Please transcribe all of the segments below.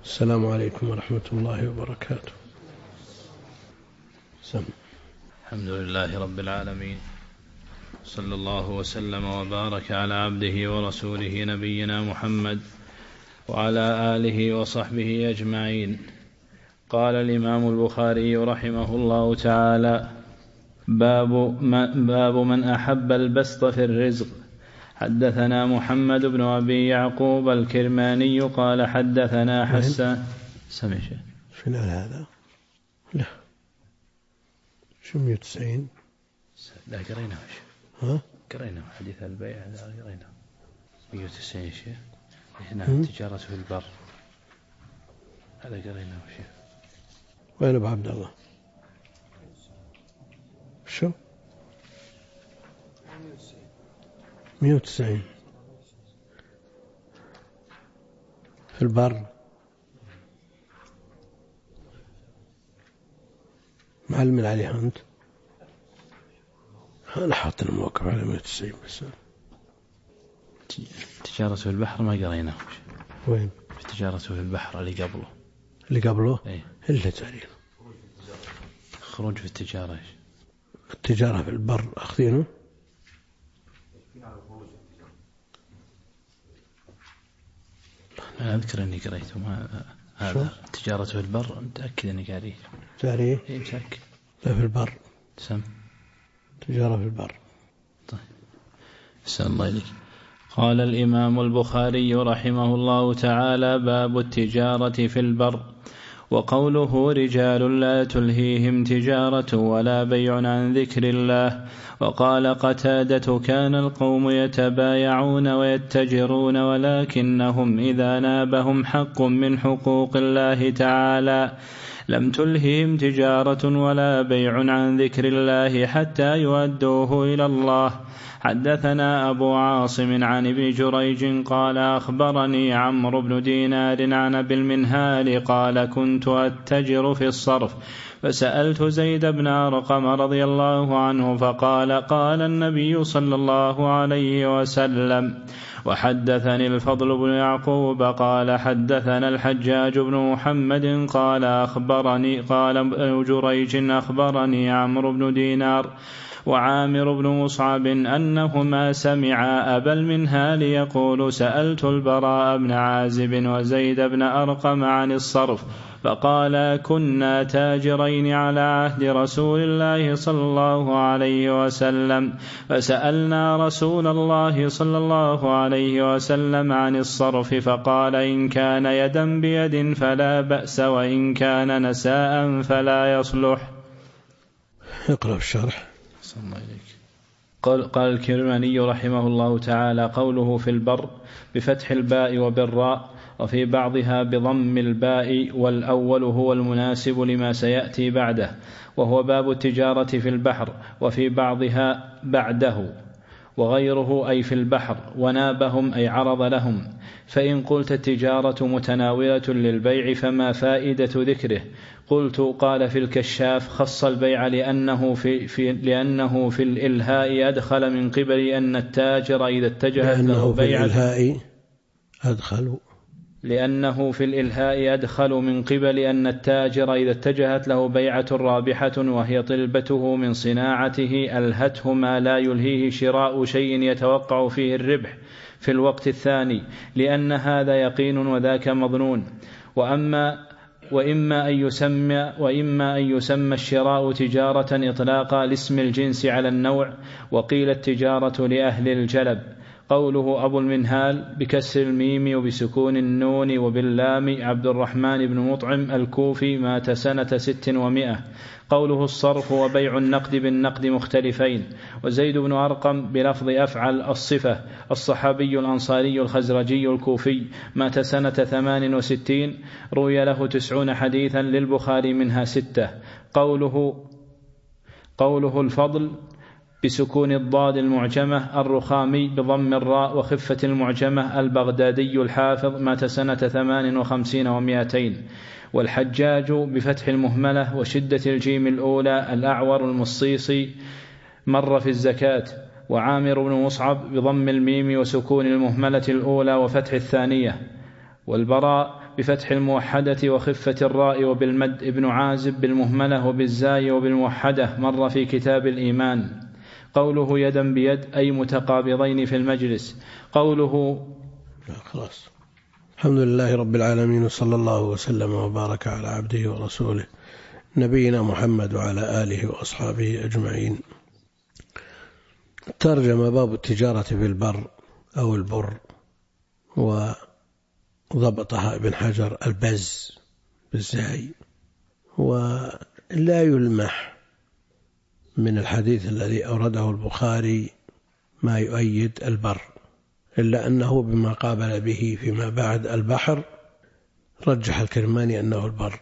السلام عليكم ورحمة الله وبركاته. الحمد لله رب العالمين، صلى الله وسلم وبارك على عبده ورسوله نبينا محمد وعلى آله وصحبه أجمعين. قال الإمام البخاري رحمه الله تعالى: باب من أحب البسط في الرزق. حدثنا محمد بن أبي يعقوب الكرماني قال حدثنا حسان. سمع شيء شنو هذا؟ لا شو 190؟ لا قريناه. ها؟ قريناه حديث البيع هذا قريناه 190 شيء. هنا تجارة في البر هذا قريناه شيء. وين أبو عبد الله؟ شو 190 في البر؟ معلم عليها أنت؟ أنا حاط الموقف على 190 بس. تجارة في البحر ما قريناه. وين؟ في تجارة في البحر اللي قبله ايه؟ إلا تاريخ خروج في التجارة. التجارة في البر أخذينه؟ أنا أذكر أني قريته. هذا تجارة في البر متأكد أني قاريه. تاريخ؟ إيه متأكد. لا في البر. سم تجارة في البر. طيب أحسن الله إليك. قال الإمام البخاري رحمه الله تعالى: باب التجارة في البر. وقوله: رجال لا تلهيهم تجارة ولا بيع عن ذكر الله. وقال قتادة: كان القوم يتبايعون ويتجرون ولكنهم إذا نابهم حق من حقوق الله تعالى لم تلههم تجارة ولا بيع عن ذكر الله حتى يؤدوه إلى الله. حدثنا أبو عاصم عن ابن جريج قال أخبرني عمرو بن دينار عن أبي المنهال قال: كنت أتجر في الصرف فسألت زيد بن أرقم رضي الله عنه فقال: قال النبي صلى الله عليه وسلم. وحدثني الفضل بن يعقوب قال حدثنا الحجاج بن محمد قال ابن جريج أخبرني عمرو بن دينار وعامر بن مصعب أنهما سمعا أبا المنهال يقول: سألت البراء بن عازب وزيد بن أرقم عن الصرف فقال: كنا تاجرين على عهد رسول الله صلى الله عليه وسلم فسألنا رسول الله صلى الله عليه وسلم عن الصرف فقال: إن كان يدا بيد فلا بأس وإن كان نساء فلا يصلح. اقرأ الشرح. قال الكرماني رحمه الله تعالى: قوله في البر بفتح الباء وبالراء وفي بعضها بضم الباء والأول هو المناسب لما سيأتي بعده، وهو باب التجارة في البحر، وفي بعضها بعده وغيره أي في البحر، ونابهم أي عرض لهم. فإن قلت التجارة متناولة للبيع فما فائدة ذكره؟ قلت: قال في الكشاف: خص البيع لأنه في الإلهاء أدخل من قبل أن التاجر إذا اتجهت له بيعة لأنه في الإلهاء أدخل من قبل أن التاجر إذا اتجهت له بيعة رابحة وهي طلبته من صناعته ألهته ما لا يلهيه شراء شيء يتوقع فيه الربح في الوقت الثاني، لأن هذا يقين وذاك مظنون. وإما أن يسمى الشراء تجارة إطلاقا لاسم الجنس على النوع، وقيل التجارة لأهل الجلب. قوله أبو المنهال بكسر الميم وبسكون النون وباللام عبد الرحمن بن مطعم الكوفي مات سنة 600. قوله الصرف وبيع النقد بالنقد مختلفين. وزيد بن أرقم بلفظ أفعل الصفة الصحابي الأنصاري الخزرجي الكوفي مات سنة 68. روي له 90 حديثا للبخاري منها 6. قوله الفضل بسكون الضاد المعجمة الرخامي بضم الراء وخفة المعجمة البغدادي الحافظ مات سنة 58 و200. والحجاج بفتح المهملة وشدة الجيم الأولى الأعور المصيصي مر في الزكاة. وعامر بن مصعب بضم الميم وسكون المهملة الأولى وفتح الثانية. والبراء بفتح الموحدة وخفة الراء وبالمد. ابن عازب بالمهملة وبالزاي وبالموحدة، مر في كتاب الإيمان. قوله يدا بيد أي متقابضين في المجلس. قوله خلاص. الحمد لله رب العالمين، وصلى الله وسلم وبارك على عبده ورسوله نبينا محمد وعلى آله وأصحابه أجمعين. ترجم باب التجارة في البر أو البر، وضبطها ابن حجر البز بالزاي. ولا يلمح من الحديث الذي أورده البخاري ما يؤيد البر، إلا أنه بما قابل به فيما بعد البحر رجح الكرماني أنه البر.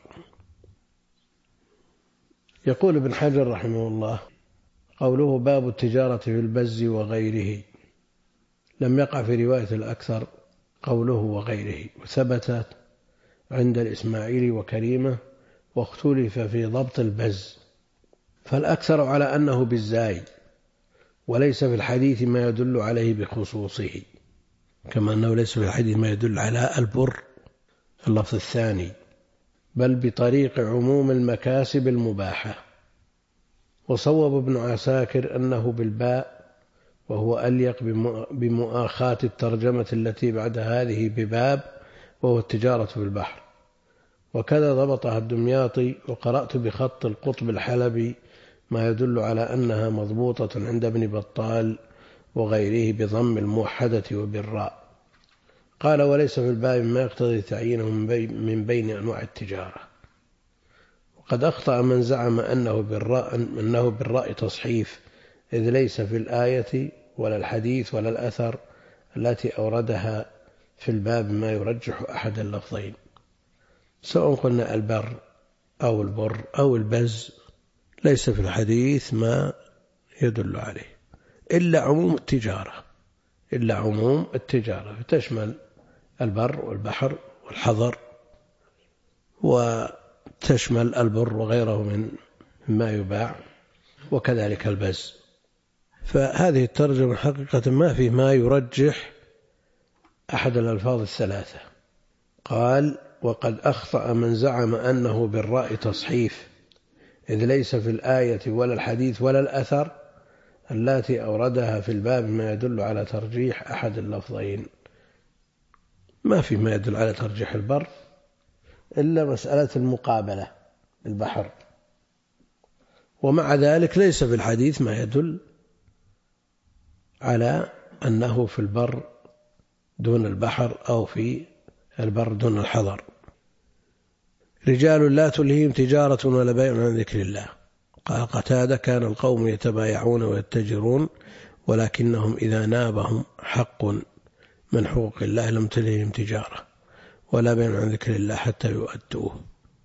يقول ابن حجر رحمه الله: قوله باب التجارة في البز وغيره، لم يقع في رواية الأكثر قوله وغيره، وثبت عند الإسماعيلي وكريمة، واختلف في ضبط البز، فالأكثر على أنه بالزاي، وليس في الحديث ما يدل عليه بخصوصه، كما أنه ليس في الحديث ما يدل على البر اللفظ الثاني، بل بطريق عموم المكاسب المباحة. وصوب ابن عساكر أنه بالباء، وهو أليق بمؤاخاة الترجمة التي بعد هذه بباب، وهو التجارة في البحر. وكذا ضبطها الدمياطي. وقرأت بخط القطب الحلبي ما يدل على أنها مضبوطة عند ابن بطال وغيره بضم الموحدة وبالراء. قال: وليس في الباب ما يقتضي تعيينه من بين أنواع التجارة. وقد أخطأ من زعم أنه بالراء تصحيف، إذ ليس في الآية ولا الحديث ولا الأثر التي أوردها في الباب ما يرجح أحد اللفظين، سواء قلنا البر أو البر أو البز، ليس في الحديث ما يدل عليه إلا عموم التجارة، فتشمل البر والبحر والحضر، وتشمل البر وغيره مما يباع، وكذلك البز. فهذه الترجمة حقيقة ما في ما يرجح أحد الألفاظ الثلاثة. قال: وقد أخطأ من زعم أنه بالراء تصحيف، إذ ليس في الآية ولا الحديث ولا الأثر التي أوردها في الباب ما يدل على ترجيح أحد اللفظين. ما في ما يدل على ترجيح البر إلا مسألة المقابلة البحر، ومع ذلك ليس في الحديث ما يدل على أنه في البر دون البحر أو في البر دون الحضر. رجال لا تلهيهم تجارة ولا بيع عن ذكر الله. قال قتادة: كان القوم يتبايعون ويتجرون، ولكنهم إذا نابهم حق من حقوق الله لم تلههم تجارة ولا بيع عن ذكر الله حتى يؤدوه.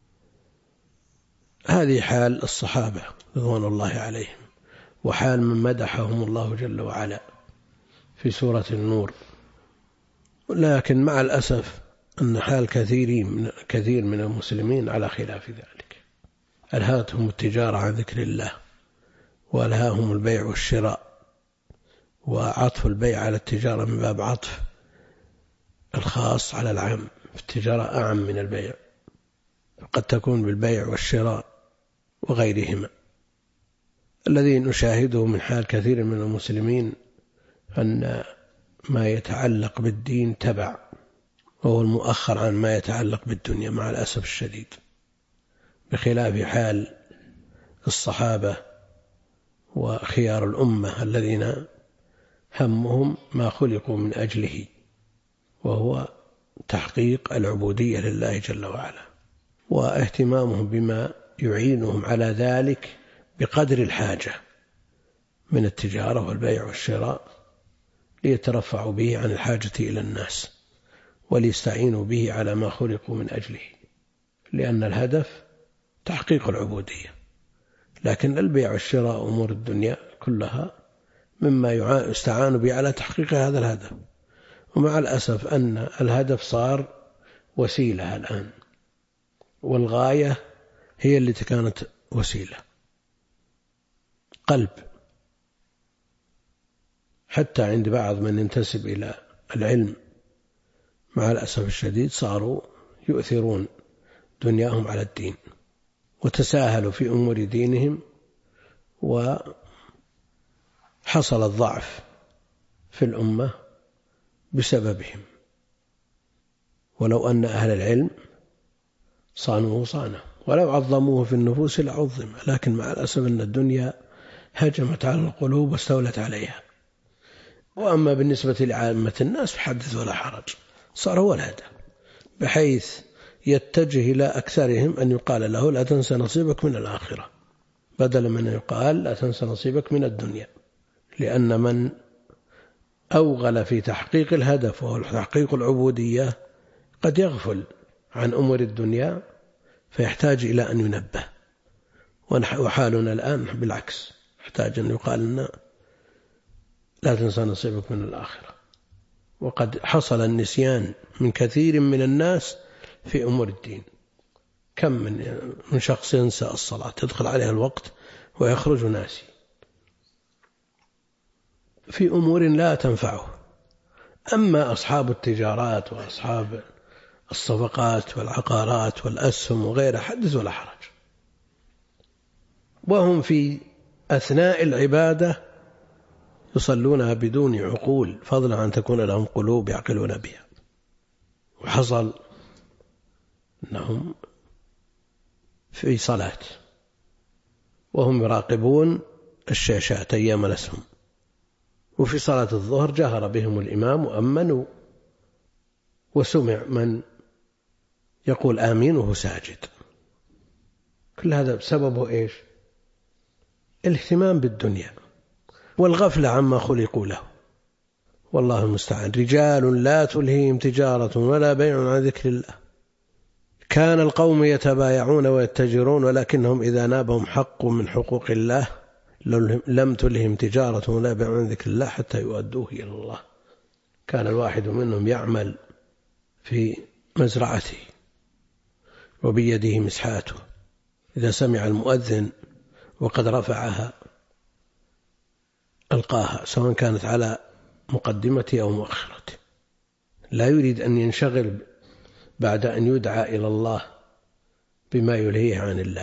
هذه حال الصحابة رضوان الله عليهم، وحال من مدحهم الله جل وعلا في سورة النور. لكن مع الأسف أن حال كثير من المسلمين على خلاف ذلك، ألهتهم التجارة عن ذكر الله، وألهاهم البيع والشراء، وعطف البيع على التجارة من باب عطف الخاص على العام، التجارة أعم من البيع، قد تكون بالبيع والشراء وغيرهما. الذي نشاهده من حال كثير من المسلمين أن ما يتعلق بالدين تبع، وهو المؤخر عن ما يتعلق بالدنيا مع الأسف الشديد، بخلاف حال الصحابة وخيار الأمة الذين همهم ما خلقوا من أجله، وهو تحقيق العبودية لله جل وعلا، واهتمامهم بما يعينهم على ذلك بقدر الحاجة من التجارة والبيع والشراء، ليترفعوا به عن الحاجة إلى الناس، وليستعينوا به على ما خلقوا من أجله، لأن الهدف تحقيق العبودية. لكن البيع والشراء أمور الدنيا كلها مما يستعان به على تحقيق هذا الهدف. ومع الأسف أن الهدف صار وسيلة الآن، والغاية هي التي كانت وسيلة. قلب حتى عند بعض من ينتسب إلى العلم مع الأسف الشديد صاروا يؤثرون دنياهم على الدين وتساهلوا في أمور دينهم، وحصل الضعف في الأمة بسببهم. ولو أن أهل العلم صانوه صانه، ولو عظموه في النفوس لعظم، لكن مع الأسف أن الدنيا هجمت على القلوب واستولت عليها. وأما بالنسبة لعامة الناس فحدث ولا حرج، صار هو الهدى، بحيث يتجه إلى أكثرهم أن يقال له لا تنسى نصيبك من الآخرة، بدل من يقال لا تنسى نصيبك من الدنيا. لأن من أوغل في تحقيق الهدف وهو تحقيق العبودية قد يغفل عن أمور الدنيا فيحتاج إلى أن ينبه. وحالنا الآن بالعكس، يحتاج أن يقال لنا لا تنسى نصيبك من الآخرة. وقد حصل النسيان من كثير من الناس في أمور الدين. كم من شخص ينسى الصلاة، تدخل عليها الوقت ويخرج ناسي في أمور لا تنفعه. أما أصحاب التجارات وأصحاب الصفقات والعقارات والأسهم وغيرها حدث ولا حرج، وهم في أثناء العبادة يصلونها بدون عقول، فضلا عن تكون لهم قلوب يعقلون بها. وحصل أنهم في صلاة وهم يراقبون الشاشات أيام الأسهم، وفي صلاة الظهر جهر بهم الإمام وأمنوا، وسمع من يقول آمين وهو ساجد. كل هذا بسببه إيش؟ الاهتمام بالدنيا والغفلة عما خلقوا له، والله المستعان. رجال لا تلهيهم تجارة ولا بيع عن ذكر الله، كان القوم يتبايعون ويتجرون ولكنهم إذا نابهم حق من حقوق الله لم تلهم تجارة ولا بيع عن ذكر الله حتى يؤدوه إلى الله. كان الواحد منهم يعمل في مزرعته وبيده مسحاته، إذا سمع المؤذن وقد رفعها ألقاها، سواء كانت على مقدمته أو مؤخرته، لا يريد أن ينشغل بعد أن يدعى إلى الله بما يلهيه عن الله.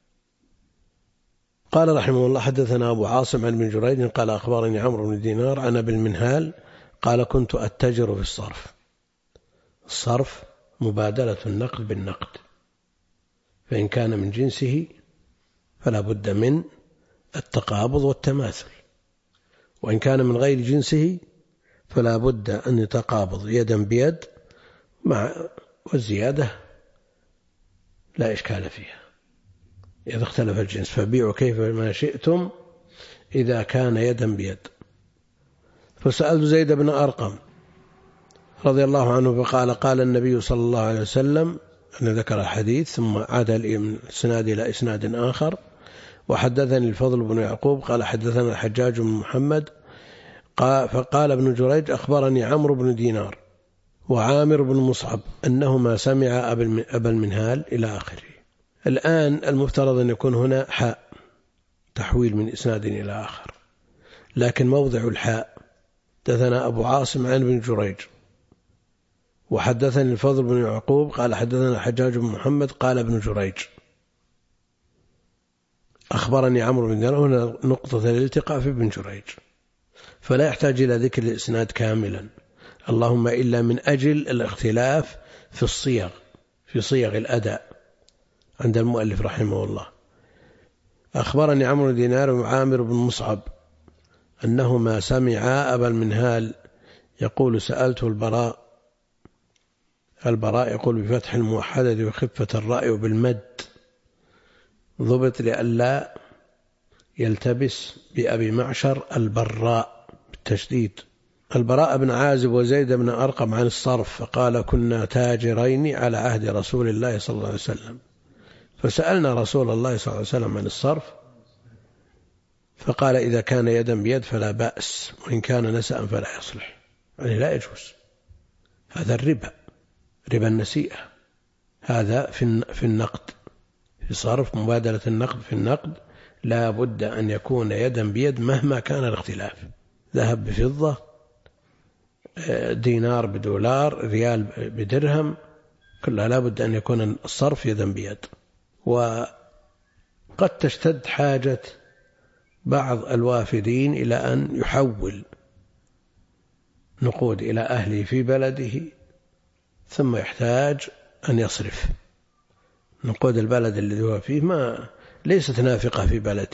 قال رحمه الله حدثنا أبو عاصم عن بن جريج قال أخبرني عمرو بن دينار عن أبي المنهال قال كنت أتجر في الصرف. الصرف مبادلة النقد بالنقد، فإن كان من جنسه فلا بد من التقابض والتماثل، وإن كان من غير جنسه فلا بد أن يتقابض يدا بيد مع والزيادة لا إشكال فيها إذا اختلف الجنس. فبيعوا كيف ما شئتم إذا كان يدا بيد. فسألت زيد بن أرقم رضي الله عنه فقال قال النبي صلى الله عليه وسلم، أن ذكر الحديث ثم عاد الإسناد إلى إسناد آخر. وحدثني الفضل بن يعقوب قال حدثنا الحجاج بن محمد فقال ابن جريج أخبرني عمرو بن دينار وعامر بن مصعب أنهما سمع أبا المنهال إلى آخره. الآن المفترض أن يكون هنا حاء تحويل من إسناد إلى آخر، لكن موضع الحاء حدثنا أبو عاصم عن ابن جريج وحدثني الفضل بن يعقوب قال حدثنا الحجاج بن محمد قال ابن جريج أخبرني عمرو بن دينار. هنا نقطة الالتقاء في ابن جريج، فلا يحتاج إلى ذكر الإسناد كاملا، اللهم إلا من أجل الاختلاف في الصيغ، في صيغ الأداء عند المؤلف رحمه الله. أخبرني عمرو بن دينار وعامر بن مصعب أنهما سمعا أبا المنهال يقول سألت البراء يقول بفتح الموحدة وخفة الراء وبالمد ضبط لئلا يلتبس بأبي معشر البراء بالتشديد. البراء بن عازب وزيد بن أرقم عن الصرف فقال كنا تاجرين على عهد رسول الله صلى الله عليه وسلم، فسألنا رسول الله صلى الله عليه وسلم عن الصرف فقال إذا كان يدا بيد فلا بأس، وإن كان نسأ فلا يصلح، يعني لا يجوز. هذا الربا، ربا النسيئة، هذا في النقد، في صرف مبادلة النقد في النقد لا بد أن يكون يدا بيد مهما كان الاختلاف، ذهب بفضة، دينار بدولار، ريال بدرهم، كلها لا بد أن يكون الصرف يدا بيد. وقد تشتد حاجة بعض الوافدين إلى أن يحول نقود إلى أهله في بلده، ثم يحتاج أن يصرف نقود البلد الذي هو فيه ليست نافقة في بلده،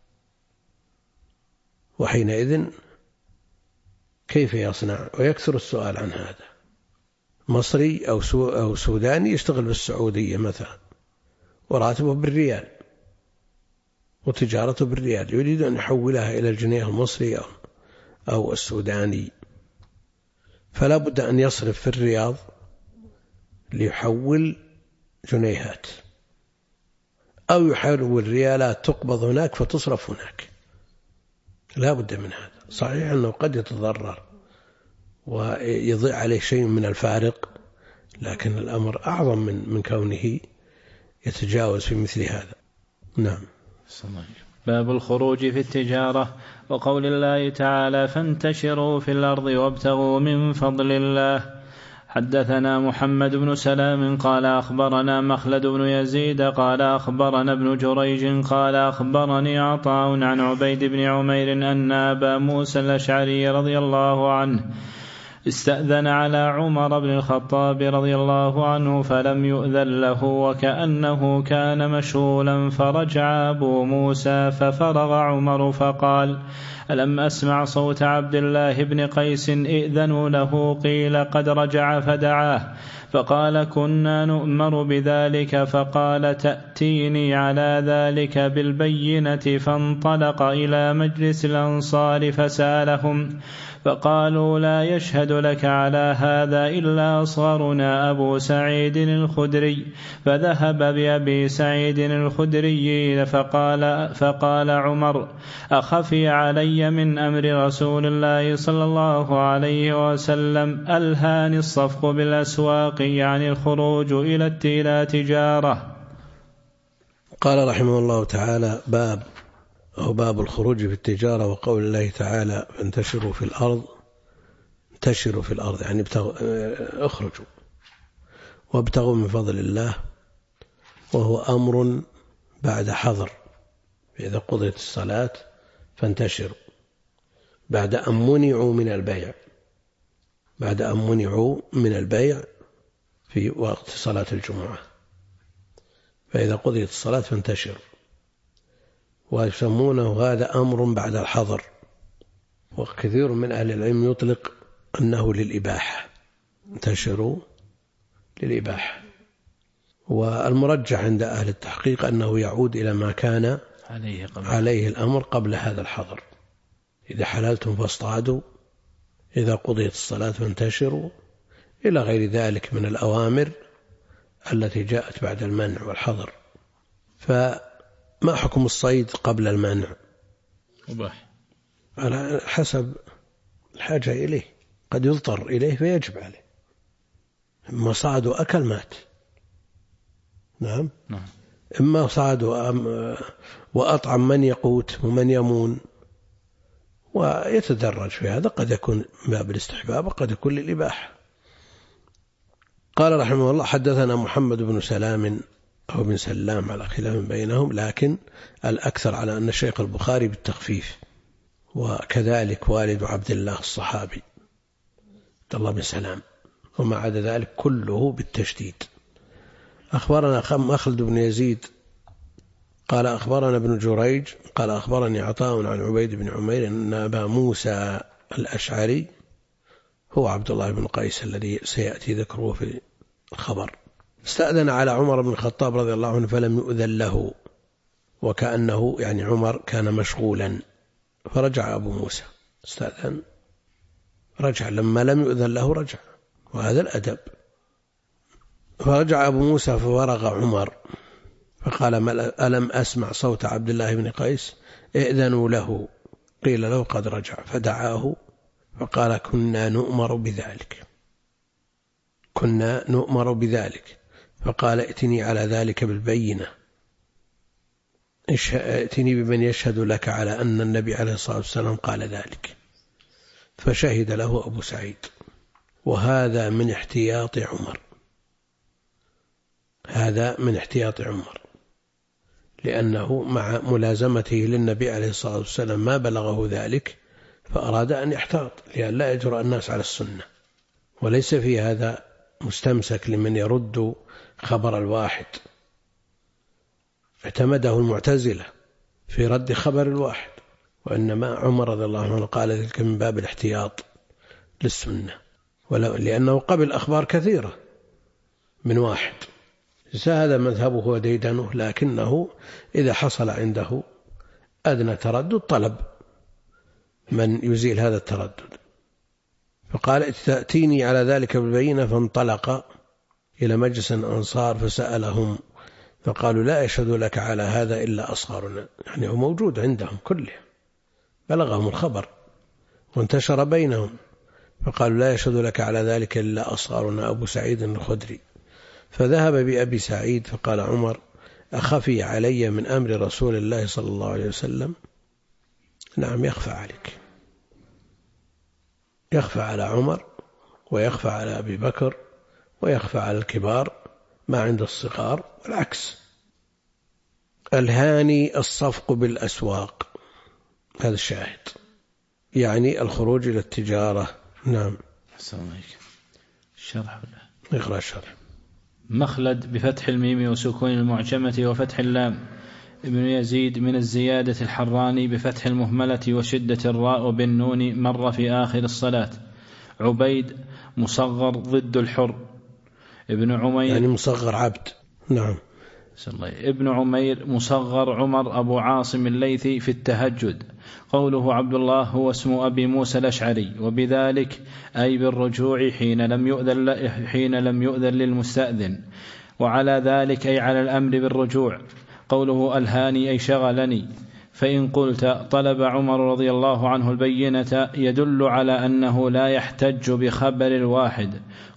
وحينئذ كيف يصنع؟ ويكثر السؤال عن هذا. مصري أو سوداني يشتغل بالسعودية مثلا وراتبه بالريال وتجارته بالريال، يريد أن يحولها إلى الجنيه المصري أو السوداني، فلا بد أن يصرف في الرياض ليحول جنيهات، أو يحول ريالات تقبض هناك فتصرف هناك، لا بد من هذا. صحيح أنه قد يتضرر ويضيع عليه شيء من الفارق، لكن الأمر أعظم من كونه يتجاوز في مثل هذا. نعم. باب الخروج في التجارة، وقول الله تعالى فانتشروا في الأرض وابتغوا من فضل الله. حدثنا محمد بن سلام قال أخبرنا مخلد بن يزيد قال أخبرنا ابن جريج قال أخبرني عطاء عن عبيد بن عمير أن أبا موسى الأشعري رضي الله عنه استأذن على عمر بن الخطاب رضي الله عنه فلم يؤذن له وكأنه كان مشغولا، فرجع أبو موسى ففرغ عمر فقال ألم أسمع صوت عبد الله بن قيس ائذنوا له؟ قيل قد رجع فدعاه، فقال كنا نؤمر بذلك، فقال تأتيني على ذلك بالبينة. فانطلق إلى مجلس الأنصار فسألهم فقالوا لا يشهد لك على هذا إلا أصغرنا أبو سعيد الخدري، فذهب بأبي سعيد الخدري فقال عمر أخفي علي من أمر رسول الله صلى الله عليه وسلم ألهاني الصفق بالأسواق، يعني الخروج إلى تجارة. قال رحمه الله تعالى باب الخروج في التجارة، وقول الله تعالى فانتشروا في الأرض، انتشروا في الأرض يعني اخرجوا وابتغوا من فضل الله، وهو أمر بعد حظر. إذا قضيت الصلاة فانتشروا، بعد أن منعوا من البيع في وقت صلاة الجمعة، فإذا قضيت الصلاة فانتشروا، ويسمونه هذا أمر بعد الحظر. وكثير من أهل العلم يطلق أنه للإباحة، انتشروا للإباحة، والمرجح عند أهل التحقيق أنه يعود إلى ما كان عليه الأمر قبل هذا الحظر. إذا حللتم فاصطادوا، إذا قضيت الصلاة فانتشروا، إلى غير ذلك من الأوامر التي جاءت بعد المنع والحظر. فما حكم الصيد قبل المنع؟ مباح على حسب الحاجة إليه، قد يضطر إليه فيجب عليه. إما صعد وأكل مات، نعم. إما صعد وأطعم من يقوت ومن يمون، ويتدرج في هذا، قد يكون باب الاستحباب وقد يكون للإباحة. قال رحمه الله حدثنا محمد بن سلام أو بن سلام على خلاف بينهم، لكن الأكثر على أن الشيخ البخاري بالتخفيف، وكذلك والد عبد الله الصحابي عبد الله بن سلام، وما عدا ذلك كله بالتشديد. أخبرنا مخلد بن يزيد قال أخبرنا ابن جريج قال أخبرني عطاء عن عبيد بن عمير أن أبا موسى الأشعري هو عبد الله بن قيس الذي سيأتي ذكره في الخبر استأذن على عمر بن الخطاب رضي الله عنه فلم يؤذن له، وكأنه يعني عمر كان مشغولا، فرجع أبو موسى استأذن رجع، لما لم يؤذن له رجع، وهذا الأدب. فرجع أبو موسى فورغ عمر فقال ألم أسمع صوت عبد الله بن قيس ائذنوا له؟ قيل له قد رجع، فدعاه فقال كنا نؤمر بذلك، فقال ائتني على ذلك بالبينة، ائتني بمن يشهد لك على أن النبي عليه الصلاة والسلام قال ذلك. فشهد له أبو سعيد، وهذا من احتياط عمر، هذا من احتياط عمر، لأنه مع ملازمته للنبي عليه الصلاة والسلام ما بلغه ذلك، فأراد أن يحتاط لأن لا يجرؤ الناس على السنة. وليس في هذا مستمسك لمن يرد خبر الواحد، اعتمده المعتزلة في رد خبر الواحد، وإنما عمر رضي الله عنه قال ذلك من باب الاحتياط للسنة، لأنه قبل أخبار كثيرة من واحد. هذا مذهبه وديدنه، لكنه إذا حصل عنده أدنى تردد طلب من يزيل هذا التردد، فقال تأتيني على ذلك بالبينة. فانطلق إلى مجلس الأنصار فسألهم فقالوا لا يشهد لك على هذا إلا أصغرنا، يعني هو موجود عندهم كلهم، بلغهم الخبر وانتشر بينهم، فقالوا لا يشهد لك على ذلك إلا أصغرنا أبو سعيد الخدري. فذهب بأبي سعيد فقال عمر أخفي علي من أمر رسول الله صلى الله عليه وسلم؟ نعم يخفى عليك، يخفى على عمر ويخفى على أبي بكر ويخفى على الكبار ما عند الصغار، والعكس. الهاني الصفق بالأسواق، هذا الشاهد، يعني الخروج إلى التجارة. نعم. السلام عليكم. الشرح ولا اقرأ الشرح. مخلد بفتح الميم وسكون المعجمة وفتح اللام ابن يزيد من الزيادة الحراني بفتح المهملة وشدة الراء بالنون مر في آخر الصلاة. عبيد مصغر ضد الحر. ابن عمير يعني مصغر عبد. نعم. ابن عمير مصغر عمر أبو عاصم الليثي في التهجد. قوله عبد الله هو اسم أبي موسى الأشعري، وبذلك أي بالرجوع حين لم يؤذن للمستأذن، وعلى ذلك أي على الأمر بالرجوع. قوله الهاني أي شغلني. فإن قلت طلب عمر رضي الله عنه البينة يدل على أنه لا يحتج بخبر الواحد.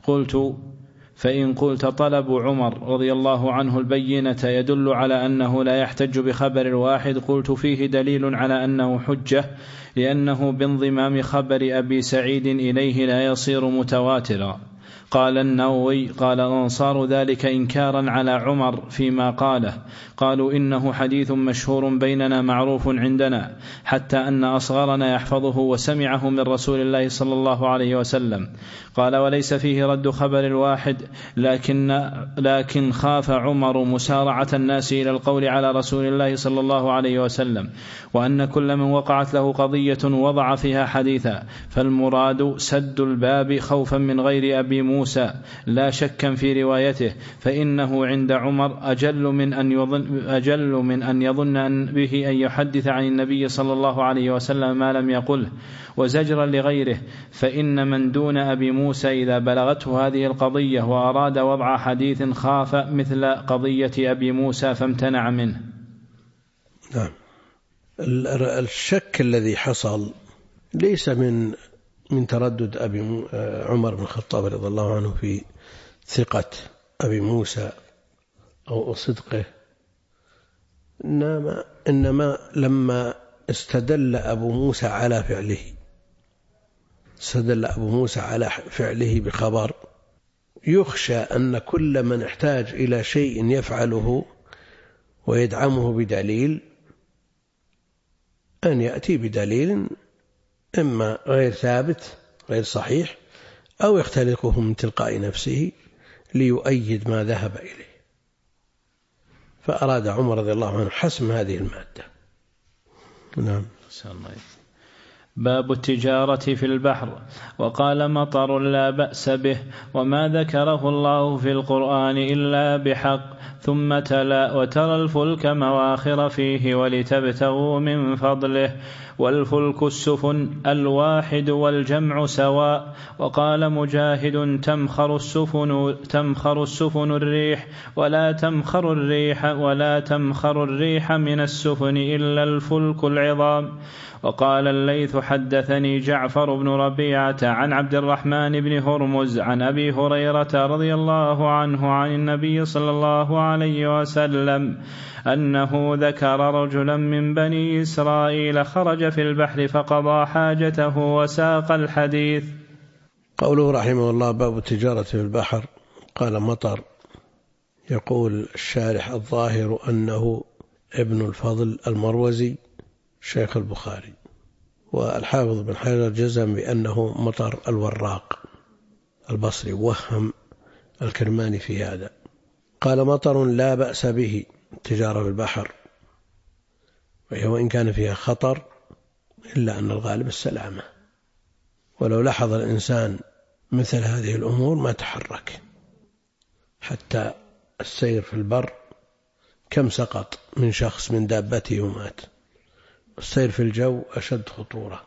فإن قلت طلب عمر رضي الله عنه البينة يدل على أنه لا يحتج بخبر الواحد، قلت فيه دليل على أنه حجة، لأنه بانضمام خبر أبي سعيد إليه لا يصير متواترا. قال النووي قال الأنصار ذلك إنكارا على عمر فيما قاله، قالوا إنه حديث مشهور بيننا معروف عندنا، حتى أن أصغرنا يحفظه وسمعه من رسول الله صلى الله عليه وسلم. قال وليس فيه رد خبر الواحد، لكن خاف عمر مسارعة الناس إلى القول على رسول الله صلى الله عليه وسلم، وأن كل من وقعت له قضية وضع فيها حديثا، فالمراد سد الباب خوفا من غير أبي موسى لا شكا في روايته، فإنه عند عمر أجل من أن يظن به أن يحدث عن النبي صلى الله عليه وسلم ما لم يقله، وزجرا لغيره، فإن من دون أبي موسى إذا بلغته هذه القضية وأراد وضع حديث خاف مثل قضية أبي موسى فامتنع منه. نعم. الشك الذي حصل ليس من تردد عمر بن الخطاب رضي الله عنه في ثقة أبي موسى أو صدقه، إنما لما استدل أبو موسى على فعله بخبر، يخشى أن كل من احتاج إلى شيء يفعله ويدعمه بدليل أن يأتي بدليل إما غير ثابت غير صحيح، أو يختلقه من تلقاء نفسه ليؤيد ما ذهب إليه. فأراد عمر رضي الله عنه حسم هذه المادة. نعم. باب التجارة في البحر. وقال مطر لا بأس به، وما ذكره الله في القرآن إلا بحق. ثم تلا وترى الفلك مواخر فيه ولتبتغوا من فضله، والفلك السفن الواحد والجمع سواء. وقال مجاهد تمخر السفن الريح ولا تمخر الريح من السفن إلا الفلك العظام. وقال الليث حدثني جعفر بن ربيعة عن عبد الرحمن بن هرمز عن أبي هريرة رضي الله عنه عن النبي صلى الله عليه وسلم أنه ذكر رجلا من بني إسرائيل خرج في البحر فقضى حاجته وساق الحديث. قوله رحمه الله باب التجارة في البحر. قال مطر يقول الشارح: الظاهر أنه ابن الفضل المروزي شيخ البخاري. والحافظ بن حجر جزم بأنه مطر الوراق البصري، وهم الكرماني في هذا. قال: مطر لا بأس به التجارة بالبحر، وإن كان فيها خطر إلا أن الغالب السلامة، ولو لاحظ الإنسان مثل هذه الأمور ما تحرك. حتى السير في البر كم سقط من شخص من دابته ومات، السير في الجو أشد خطورة.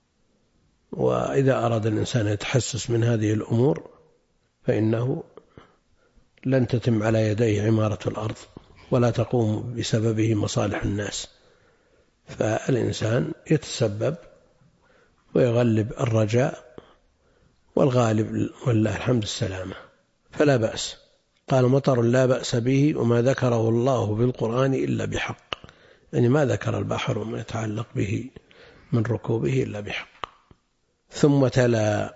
وإذا أراد الإنسان يتحسس من هذه الأمور فإنه لن تتم على يديه عمارة الأرض، ولا تقوم بسببه مصالح الناس. فالإنسان يتسبب ويغلب الرجاء، والغالب والله الحمد السلامة، فلا بأس. قال: مطر لا بأس به، وما ذكره الله بالقرآن إلا بحق، يعني ما ذكر البحر وما يتعلق به من ركوبه إلا بحق. ثم تلا.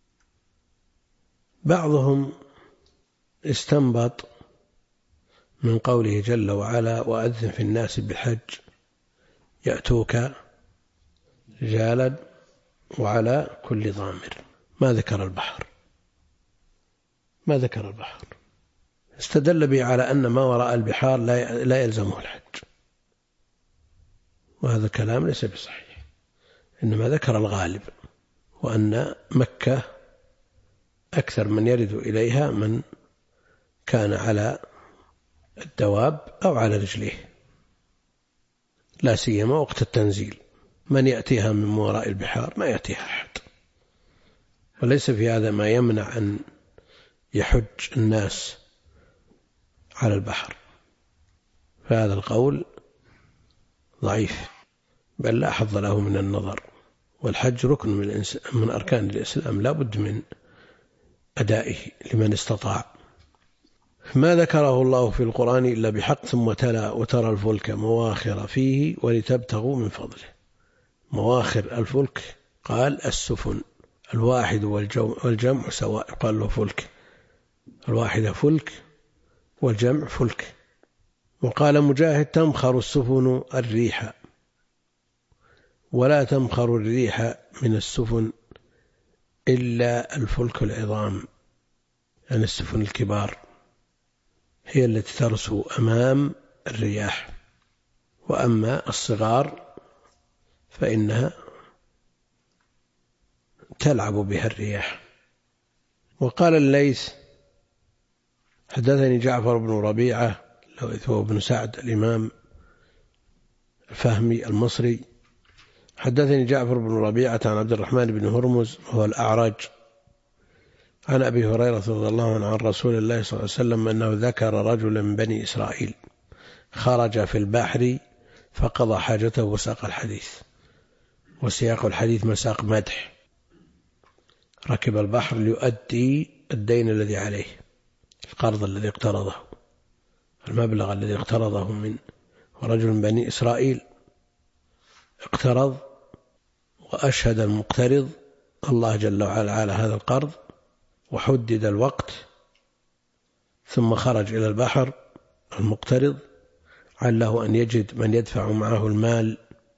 بعضهم استنبط من قوله جل وعلا: وأذن في الناس بالحج يأتوك رجالا وعلى كل ضامر. ما ذكر البحر، ما ذكر البحر. استدل به على أن ما وراء البحار لا يلزمه الحج، وهذا الكلام ليس بصحيح، إنما ذكر الغالب، وأن مكة أكثر من يرد إليها من كان على الدواب أو على رجليه، لا سيما وقت التنزيل. من يأتيها من وراء البحار ما يأتيها أحد، وليس في هذا ما يمنع أن يحج الناس على البحر، فهذا القول ضعيف، بل لا حظ له من النظر. والحج ركن من أركان الإسلام، لا بد من أدائه لمن استطاع. ما ذكره الله في القرآن إلا بحق. ثم تلا: وترى الفلك مواخر فيه ولتبتغوا من فضله. مواخر الفلك قال السفن، الواحد والجمع سواء، قال له فلك، الواحدة فلك والجمع فلك. وقال مجاهد: تمخر السفن الريح، ولا تمخر الريح من السفن إلا الفلك العظام، يعني السفن الكبار هي التي ترسو أمام الرياح، وأما الصغار فإنها تلعب بها الرياح. وقال الليث: حدثني جعفر بن ربيعة هو ابن سعد الإمام الفهمي المصري، حدثني جعفر بن ربيعة عن عبد الرحمن بن هرمز وهو الأعرج عن أبي هريرة رضي الله عنه عن رسول الله صلى الله عليه وسلم أنه ذكر رجلا من بني إسرائيل خرج في البحر فقضى حاجته وساق الحديث، وسياق الحديث مساق مدح. ركب البحر ليؤدي الدين الذي عليه، القرض الذي اقترضه، المبلغ الذي اقترضه من رجل من بني إسرائيل، اقترض وأشهد المقترض الله جل وعلا على هذا القرض، وحدد الوقت، ثم خرج إلى البحر المقترض عله أن يجد من يدفع معه المال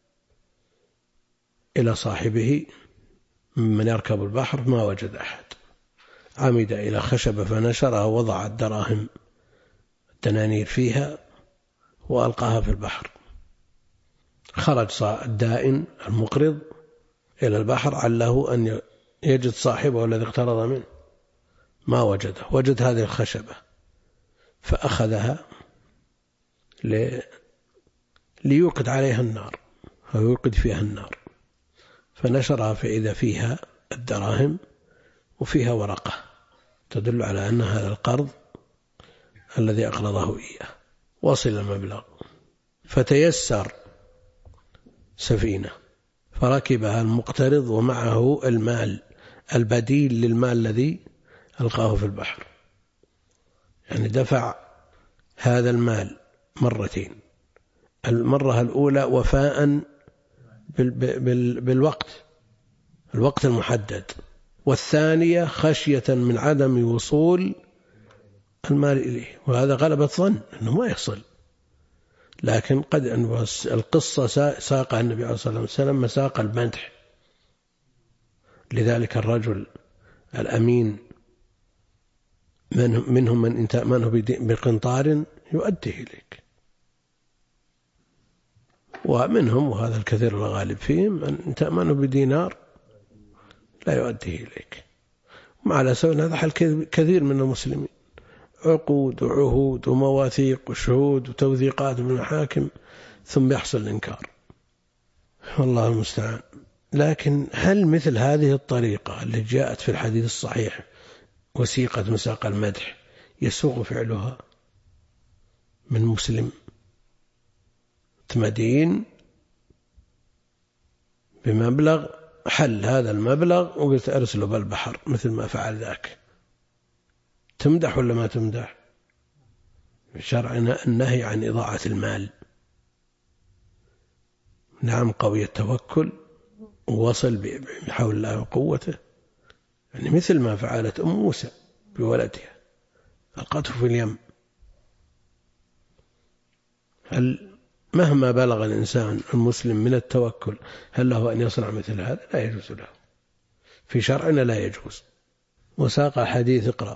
إلى صاحبه ممن يركب البحر، ما وجد أحد. عمد إلى خشبة فنشرها، وضع الدراهم الدنانير فيها وألقاها في البحر. خرج الدائن المقرض إلى البحر عله أن يجد صاحبه الذي اقترض منه، ما وجده، وجد هذه الخشبة فأخذها ليوقد عليها النار أو يوقد فيها النار، فنشرها فإذا فيها الدراهم وفيها ورقة تدل على أن هذا القرض الذي أقرضه إياه وصل المبلغ. فتيسر سفينة فركبها المقترض ومعه المال البديل للمال الذي ألقاه في البحر، يعني دفع هذا المال مرتين، المرة الأولى وفاء الوقت المحدد، والثانية خشية من عدم وصول المال إليه، وهذا غلبة ظن أنه ما يصل، لكن قد أن القصة ساق النبي عليه الصلاة والسلام مساق المدح، لذلك الرجل الأمين منهم من إن تأمنه بقنطار يؤديه إليك، ومنهم وهذا الكثير الغالب فيهم من إن تأمنه بدينار لا يؤديه إليك. وعلى سبيل هذا حال كثير من المسلمين، عقود وعهود ومواثيق وشهود وتوثيقات من المحاكم ثم يحصل الإنكار، والله المستعان. لكن هل مثل هذه الطريقة اللي جاءت في الحديث الصحيح وثيقة مساق المدح يسوغ فعلها من مسلم مدين بمبلغ، حل هذا المبلغ وقلت أرسله بالبحر مثل ما فعل ذاك، تمدح ولا ما تمدح؟ شرعنا النهي عن إضاعة المال. نعم قوي التوكل ووصل بحول الله وقوته، يعني مثل ما فعلت أم موسى بولدها ألقته في اليم. هل مهما بلغ الإنسان المسلم من التوكل هل له أن يصنع مثل هذا؟ لا يجوز له، في شرعنا لا يجوز. وساق حديث اقرأ.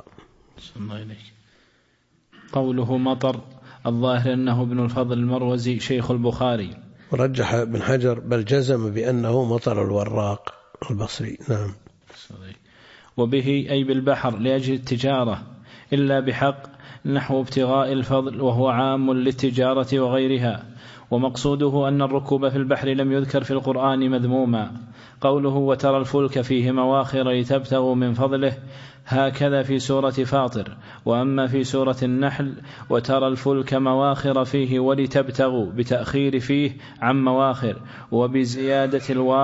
قوله مطر، الظاهر أنه ابن الفضل المروزي شيخ البخاري، ورجح ابن حجر بل جزم بأنه مطر الوراق البصري. نعم. وبه أي بالبحر لأجل التجارة إلا بحق، نحو ابتغاء الفضل، وهو عام للتجارة وغيرها. ومقصوده أن الركوب في البحر لم يذكر في القرآن مذموما. قوله وترى الفلك فيه مواخر لتبتغوا من فضله، هكذا في سورة فاطر. وأما في سورة النحل وترى الفلك مواخر فيه ولتبتغوا بتأخير فيه عن مواخر وبزيادة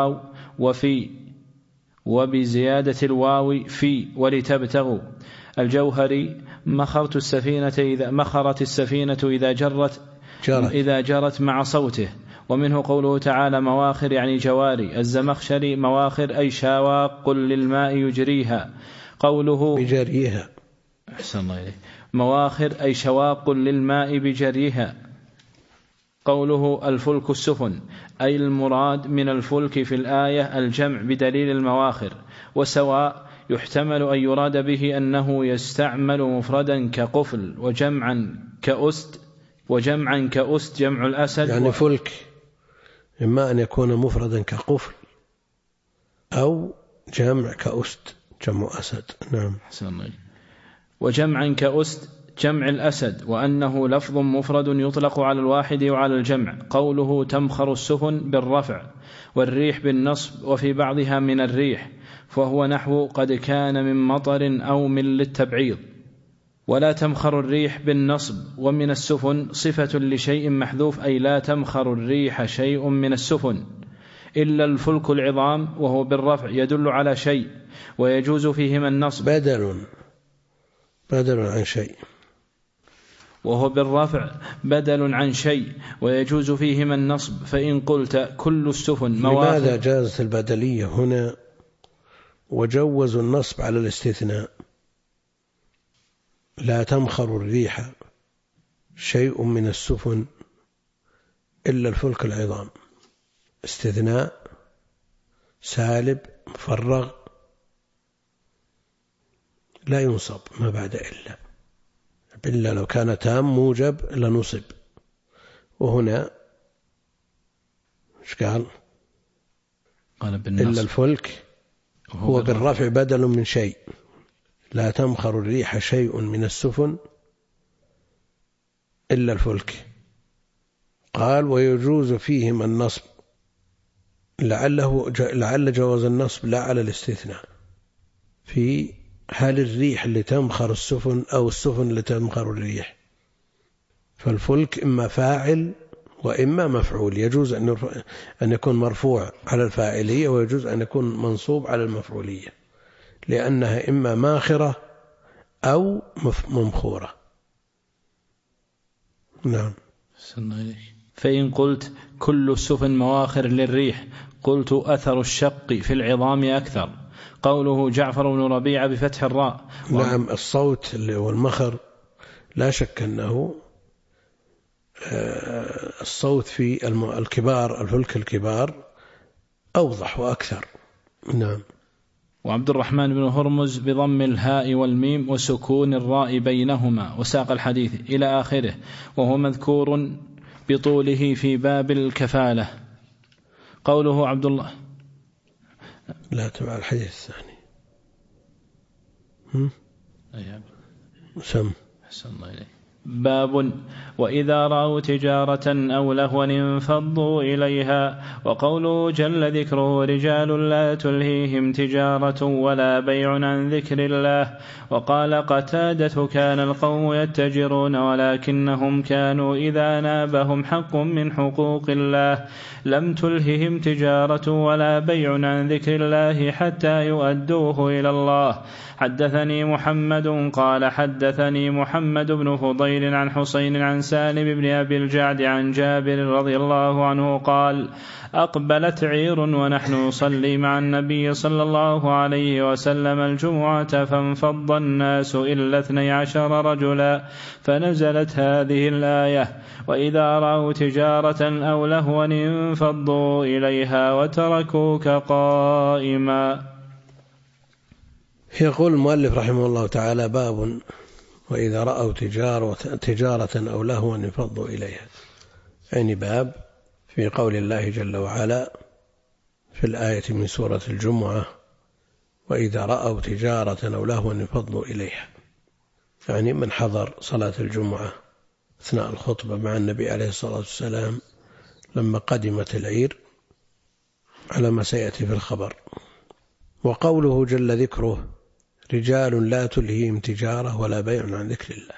الواو في ولتبتغوا. الجوهري مخرت السفينة إذا جرت مع صوته. ومنه قوله تعالى مواخر يعني جواري. الزمخشري مواخر أي شواق للماء يجريها. قوله بجريها، أحسن الله إليه، مواخر أي شواق للماء بجريها. قوله الفلك السفن، أي المراد من الفلك في الآية الجمع بدليل المواخر. وسواء يحتمل أن يراد به أنه يستعمل مفردا كقفل وجمعا كأست جمع الأسد، يعني فلك إما أن يكون مفردا كقفل أو جمع كأست جمع أسد. نعم. وجمعا كأست جمع الأسد، وأنه لفظ مفرد يطلق على الواحد وعلى الجمع. قوله تمخر السفن بالرفع والريح بالنصب، وفي بعضها من الريح، فهو نحو قد كان من مطر أو من للتبعيض. ولا تمخر الريح بالنصب. ومن السفن صفة لشيء محذوف، أي لا تمخر الريح شيء من السفن إلا الفلك العظام، وهو بالرفع يدل على شيء ويجوز فيهما النصب، بدل عن شيء، وهو بالرفع بدل عن شيء ويجوز فيهما النصب. فإن قلت كل السفن مواخر، لماذا جازت البدلية هنا وجوزوا النصب على الاستثناء؟ لا تمخر الريح شيء من السفن إلا الفلك العظام، استثناء سالب مفرغ لا ينصب ما بعد إلا لو كان تام موجب لنصب. وهنا ايش قال إلا الفلك هو بالرفع بدل من شيء. لا تمخر الريح شيء من السفن إلا الفلك. قال ويجوز فيهم النصب، لعل جواز النصب لا على الاستثناء في حال الريح اللي تمخر السفن أو السفن اللي تمخر الريح. فالفلك إما فاعل وإما مفعول، يجوز أن يكون مرفوع على الفاعلية ويجوز أن يكون منصوب على المفعولية، لأنها إما ماخرة أو ممخورة. نعم. فإن قلت كل السفن مواخر للريح، قلت أثر الشق في العظام أكثر. قوله جعفر بن ربيعة بفتح الراء. نعم، الصوت اللي هو المخر لا شك أنه الصوت في الكبار الفلك الكبار أوضح وأكثر. نعم. وعبد الرحمن بن هرمز بضم الهاء والميم وسكون الراء بينهما، وساق الحديث إلى آخره، وهو مذكور بطوله في باب الكفالة. قوله عبد الله لا تبع الحديث الثاني. سم أحسن الله إليك. باب وإذا رأوا تجارة أو لهوا انفضوا إليها. وقوله جل ذكره رجال لا تلهيهم تجارة ولا بيع عن ذكر الله. وقال قتادة كان القوم يتجرون ولكنهم كانوا إذا نابهم حق من حقوق الله لم تلههم تجارة ولا بيع عن ذكر الله حتى يؤدوه إلى الله. حدثني محمد قال حدثني محمد بن فضيل عن حسين عن سالم بن أبي الجعد عن جابر رضي الله عنه قال أقبلت عير ونحن نصلي مع النبي صلى الله عليه وسلم الجمعة فانفض الناس إلا 12 رجلا فنزلت هذه الآية وإذا رأوا تجارة أو لهوا انفضوا إليها وتركوك قائما. يقول المؤلف رحمه الله تعالى باب وإذا رأوا تجارة أو لهوا انفضوا إليها، يعني باب في قول الله جل وعلا في الآية من سورة الجمعة وإذا رأوا تجارة أو لهوا انفضوا إليها، يعني من حضر صلاة الجمعة أثناء الخطبة مع النبي عليه الصلاة والسلام لما قدمت العير على ما سيأتي في الخبر. وقوله جل ذكره رجال لا تلهيهم تجارة ولا بيع عن ذكر الله،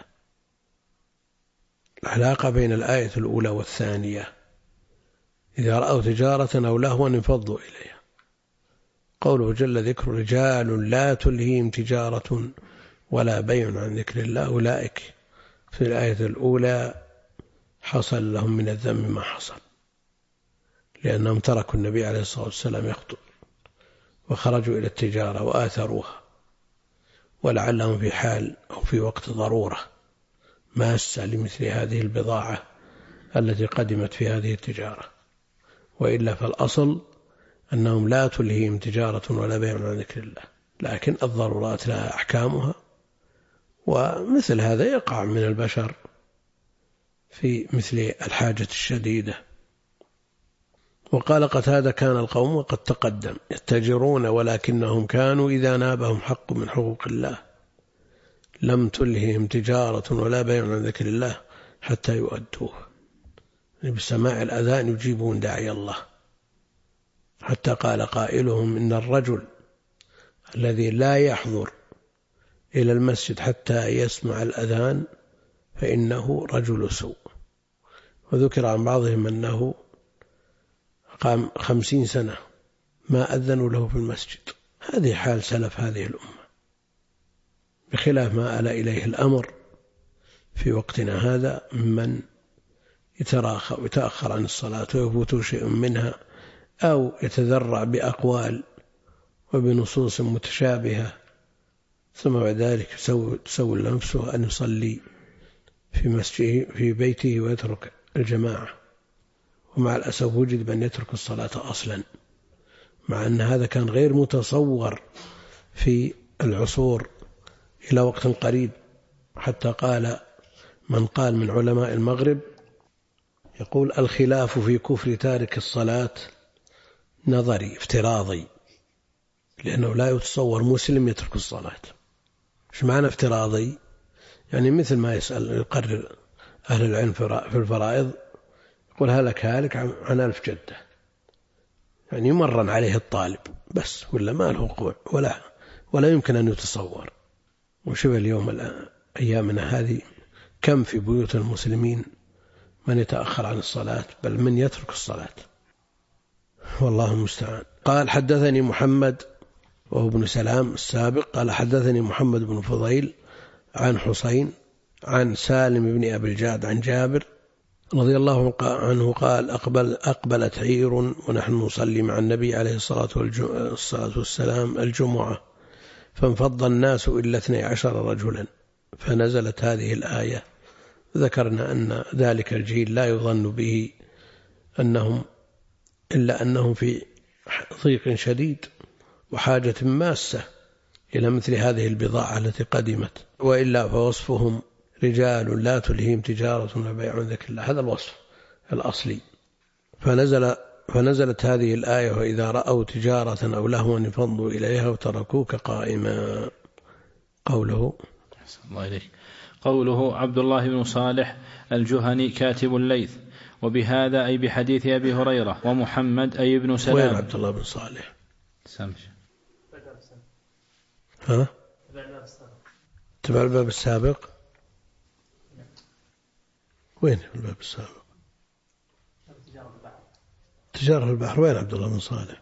العلاقة بين الآية الأولى والثانية إذا رأوا تجارة أو لهوا انفضوا إليها. قوله جل ذكر رجال لا تلهيهم تجارة ولا بيع عن ذكر الله، أولئك في الآية الأولى حصل لهم من الذم ما حصل لأنهم تركوا النبي عليه الصلاة والسلام يخطب وخرجوا إلى التجارة وآثروها، ولعلهم في حال أو في وقت ضرورة ماسة لمثل هذه البضاعة التي قدمت في هذه التجارة، وإلا فالأصل أنهم لا تلهيهم تجارة ولا بيع عن ذكر الله، لكن الضرورات لها أحكامها، ومثل هذا يقع من البشر في مثل الحاجة الشديدة. وقال قتادة كان القوم وقد تقدم يتجرون ولكنهم كانوا إذا نابهم حق من حقوق الله لم تلههم تجارة ولا بيع عن ذكر الله حتى يؤدوه، بسماع الأذان يجيبون داعي الله، حتى قال قائلهم إن الرجل الذي لا يحضر إلى المسجد حتى يسمع الأذان فإنه رجل سوء. وذكر عن بعضهم أنه قام 50 سنة ما أذنوا له في المسجد. هذه حال سلف هذه الأمة، بخلاف ما آل إليه الأمر في وقتنا هذا ممن يتأخر عن الصلاة ويفوت شيء منها أو يتذرع بأقوال وبنصوص متشابهة ثم بعد ذلك تسول نفسه أن يصلي في مسجده في بيته ويترك الجماعة. ومع الأسف وجد من يترك الصلاة أصلا، مع أن هذا كان غير متصور في العصور إلى وقت قريب، حتى قال من قال من علماء المغرب يقول الخلاف في كفر تارك الصلاة نظري افتراضي، لأنه لا يتصور مسلم يترك الصلاة. إيش معنى افتراضي؟ يعني مثل ما يقرر أهل العلم في الفرائض يقول هلك عن 1000 جدة، يعني يمرن عليه الطالب بس، ولا ما له وقوع ولا يمكن أن يتصور. وشوف اليوم أيامنا هذه كم في بيوت المسلمين من يتأخر عن الصلاة، بل من يترك الصلاة، والله المستعان. قال حدثني محمد وهو ابن سلام السابق قال حدثني محمد بن فضيل عن حسين عن سالم بن أبي الجعد عن جابر رضي الله عنه قال أقبلت عير ونحن نصلي مع النبي عليه الصلاة والسلام الجمعة فانفض الناس إلا 12 رجلا، فنزلت هذه الآية. ذكرنا أن ذلك الجيل لا يظن به إلا أنهم في ضيق شديد وحاجة ماسة إلى مثل هذه البضاعة التي قدمت، وإلا فوصفهم رجال لا تلهيهم تجارة ولا بيع عن ذكر الله، هذا الوصف الأصلي. فنزلت هذه الآية وإذا رأوا تجارة أو لهوا انفضوا إليها وتركوك قائما. قوله عبد الله بن صالح الجهني كاتب الليث، وبهذا أي بحديث أبي هريرة. ومحمد أي ابن سلام. وين عبد الله بن صالح؟ ها؟ تبع الباب السابق. وين الباب السابق؟ تجارة البحر. وين عبد الله بن صالح؟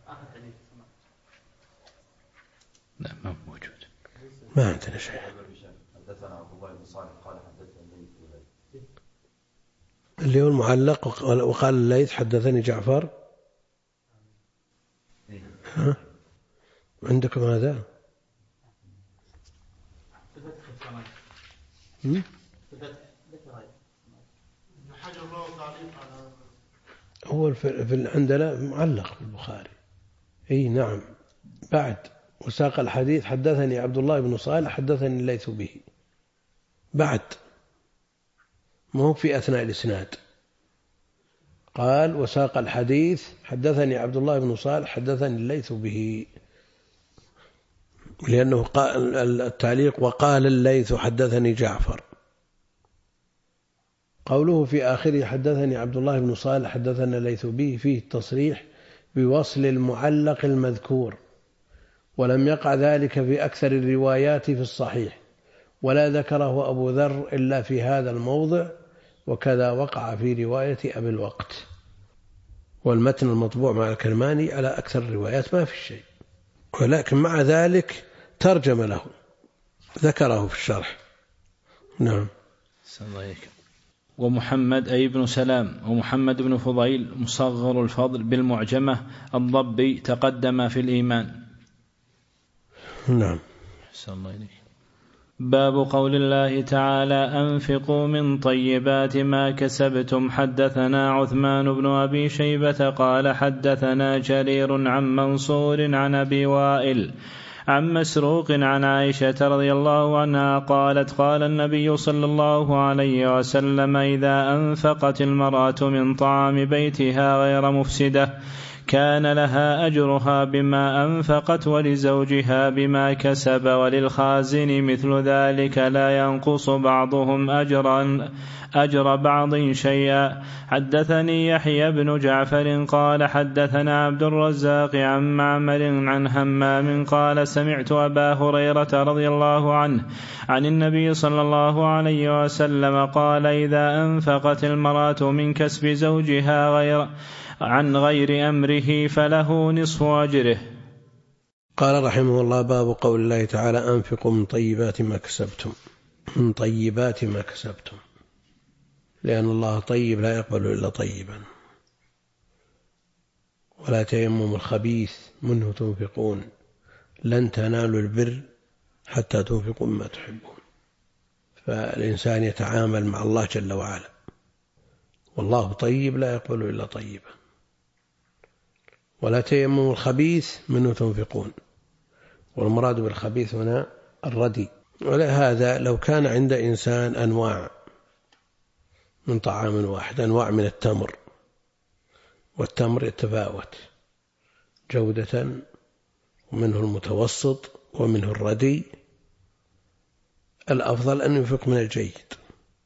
لا ما موجود، ما عندنا شيء. حدثنا عبد الله بن صالح قال حدثني اللي هو المعلق، وقال الليث حدثني جعفر. ها؟ عندكم هذا؟ هو عندنا معلق في البخاري. اي نعم. بعد وساق الحديث حدثني عبد الله بن صالح حدثني الليث به، بعد ما هو في أثناء الإسناد. قال وساق الحديث حدثني عبد الله بن صالح حدثني الليث به، لأنه قال التعليق وقال الليث حدثني جعفر. قوله في آخره حدثني عبد الله بن صالح حدثنا الليث به فيه التصريح بوصل المعلق المذكور، ولم يقع ذلك في أكثر الروايات في الصحيح، ولا ذكره أبو ذر إلا في هذا الموضع، وكذا وقع في رواية أبي الوقت. والمتن المطبوع مع الكرماني على أكثر الروايات ما في شيء، ولكن مع ذلك ترجم له، ذكره في الشرح. نعم. ومحمد أي ابن سلام ومحمد بن فضيل مصغر الفضل بالمعجمة الضبي تقدم في الإيمان. نعم. باب قول الله تعالى أنفقوا من طيبات ما كسبتم. حدثنا عثمان بن أبي شيبة قال حدثنا جرير عن منصور عن أبي وائل عن مسروق عن عائشة رضي الله عنها قالت قال النبي صلى الله عليه وسلم إذا أنفقت المرأة من طعام بيتها غير مفسدة كان لها أجرها بما أنفقت ولزوجها بما كسب وللخازن مثل ذلك لا ينقص بعضهم أجر بعض شيئا. حدثني يحيى بن جعفر قال حدثنا عبد الرزاق عن معمر عن همام قال سمعت أبا هريرة رضي الله عنه عن النبي صلى الله عليه وسلم قال إذا أنفقت المرأة من كسب زوجها عن غير أمره فله نصف أجره. قال رحمه الله باب قول الله تعالى أنفقوا من طيبات ما كسبتم. من طيبات ما كسبتم، لأن الله طيب لا يقبل إلا طيبا. ولا تيمموا الخبيث منه تنفقون لن تنالوا البر حتى تنفقوا مما تحبون. فالإنسان يتعامل مع الله جل وعلا، والله طيب لا يقبل إلا طيبا. ولا تيمموا الخبيث منه تنفقون، والمراد بالخبيث هنا الردي. ولهذا لو كان عند إنسان أنواع من طعام واحد، أنواع من التمر، والتمر يتفاوت جودة، ومنه المتوسط ومنه الردي، الأفضل أن ينفق من الجيد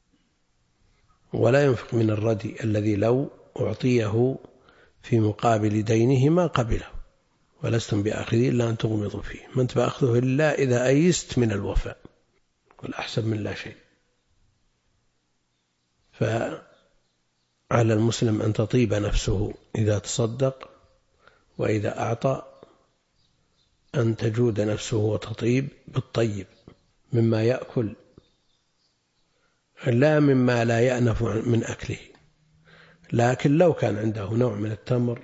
ولا ينفق من الردي الذي لو أعطيه في مقابل دينه ما قبله. ولستم بآخذين إلا أن تغمضوا فيه، من تأخذه إلا إذا أيست من الوفاء، والأحسن من لا شيء. فعلى المسلم أن تطيب نفسه إذا تصدق، وإذا أعطى أن تجود نفسه وتطيب بالطيب مما يأكل، لا مما لا يأنف من أكله. لكن لو كان عنده نوع من التمر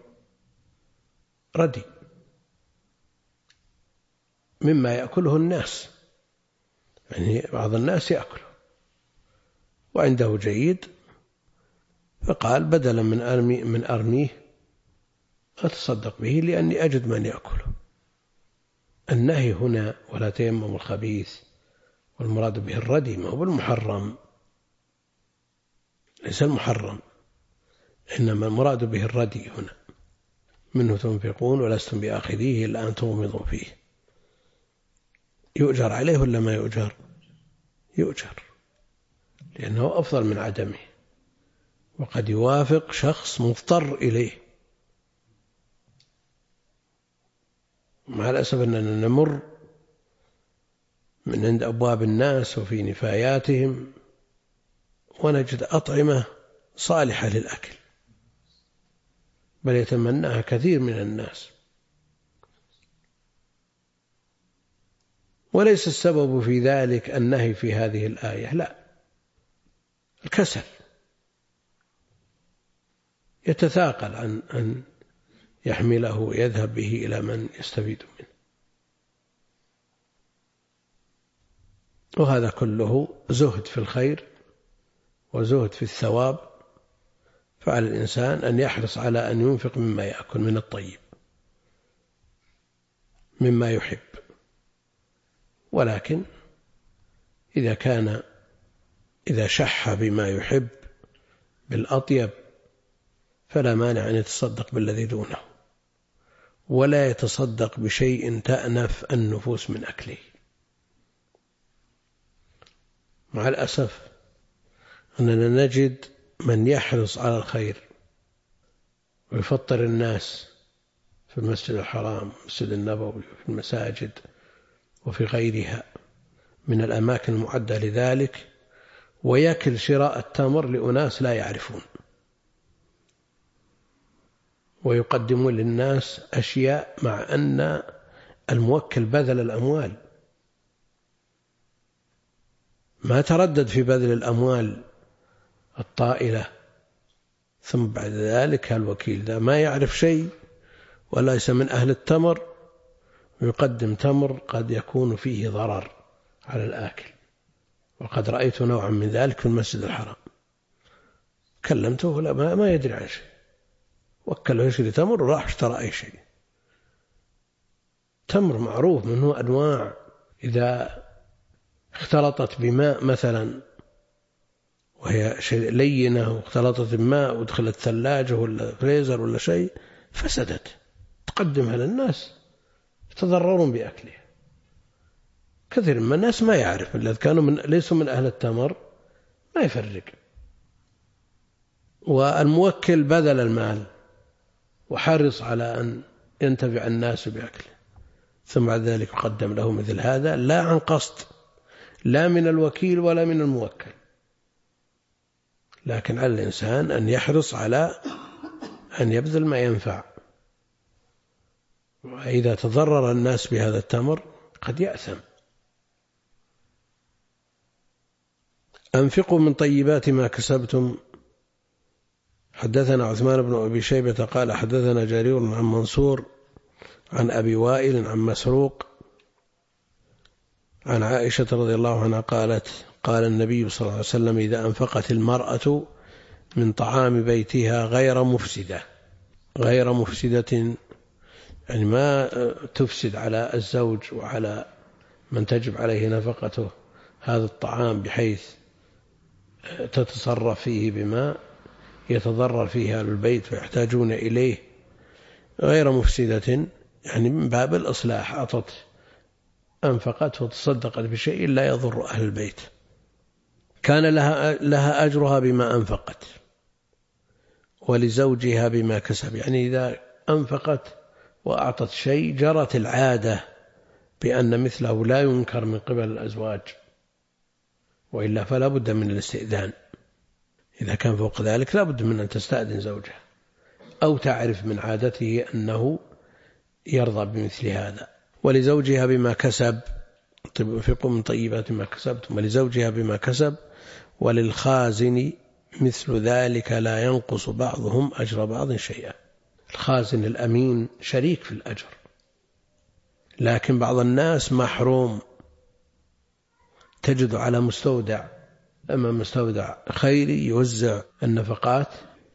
ردي مما يأكله الناس، يعني بعض الناس يأكله وعنده جيد، فقال بدلا من أرميه أتصدق به لأني أجد من يأكله. النهي هنا ولا تيمموا الخبيث، والمراد به الردي، ما هو بالمحرم، ليس المحرم، إنما المراد به الردي هنا. منه تنفقون ولستم بآخذيه إلا أن تغمضوا فيه. يؤجر عليه ولا ما يؤجر؟ يؤجر، لأنه أفضل من عدمه، وقد يوافق شخص مضطر إليه. مع الأسف أننا نمر من عند أبواب الناس وفي نفاياتهم ونجد أطعمة صالحة للأكل، بل يتمناها كثير من الناس، وليس السبب في ذلك النهي في هذه الآية، لا، الكسل يتثاقل عن أن يحمله ويذهب به إلى من يستفيد منه. وهذا كله زهد في الخير وزهد في الثواب، فعلى الإنسان أن يحرص على أن ينفق مما يأكل من الطيب مما يحب، ولكن إذا شح بما يحب بالأطيب فلا مانع أن يتصدق بالذي دونه، ولا يتصدق بشيء تأنف النفوس من أكله. مع الأسف أننا نجد من يحرص على الخير ويفطر الناس في المسجد الحرام، المسجد النبوي، وفي المساجد وفي غيرها من الأماكن المعدة لذلك، ويكل شراء التمر لأناس لا يعرفون، ويقدمون للناس أشياء مع أن الموكل بذل الأموال، ما تردد في بذل الأموال الطائلة، ثم بعد ذلك الوكيل ذا ما يعرف شيء وليس من أهل التمر ويقدم تمر قد يكون فيه ضرر على الآكل. وقد رأيت نوعا من ذلك في المسجد الحرام، كلمته لا ما يدري عن شيء، وكله يشتري تمر وراح اشترى أي شيء. تمر معروف منه أنواع، إذا اختلطت بماء مثلا وهي شيء لينة واختلطت بماء ودخلت ثلاجة ولا فريزر ولا شيء فسدت، تقدمها للناس يتضررون بأكلها. كثير من الناس ما يعرف، الذين كانوا ليسوا من أهل التمر ما يفرق، والموكل بذل المال وحرص على أن ينتفع الناس بأكله، ثم بعد ذلك يقدم له مثل هذا لا عن قصد، لا من الوكيل ولا من الموكل، لكن على الإنسان أن يحرص على أن يبذل ما ينفع. وإذا تضرر الناس بهذا التمر قد يأثم. أنفقوا من طيبات ما كسبتم. حدثنا عثمان بن أبي شيبة قال حدثنا جرير عن منصور عن أبي وائل عن مسروق عن عائشة رضي الله عنها قالت قال النبي صلى الله عليه وسلم إذا أنفقت المرأة من طعام بيتها غير مفسدة يعني ما تفسد على الزوج وعلى من تجب عليه نفقته هذا الطعام بحيث تتصرف فيه بما يتضرر فيه أهل البيت ويحتاجون إليه، غير مفسدة يعني من باب الإصلاح، أنفقت وتصدقت بشيء لا يضر أهل البيت، كان لها أجرها بما أنفقت ولزوجها بما كسب. يعني إذا أنفقت وأعطت شيء جرت العادة بأن مثله لا ينكر من قبل الأزواج، وإلا فلا بد من الاستئذان. إذا كان فوق ذلك لا بد من أن تستأذن زوجها أو تعرف من عادته أنه يرضى بمثل هذا. ولزوجها بما كسب، انفقوا من طيبات ما كسبتم ولزوجها بما كسب وللخازن مثل ذلك لا ينقص بعضهم أجر بعض شيئا. الخازن الأمين شريك في الأجر، لكن بعض الناس محروم، تجد على مستودع، أما مستودع خيري يوزع النفقات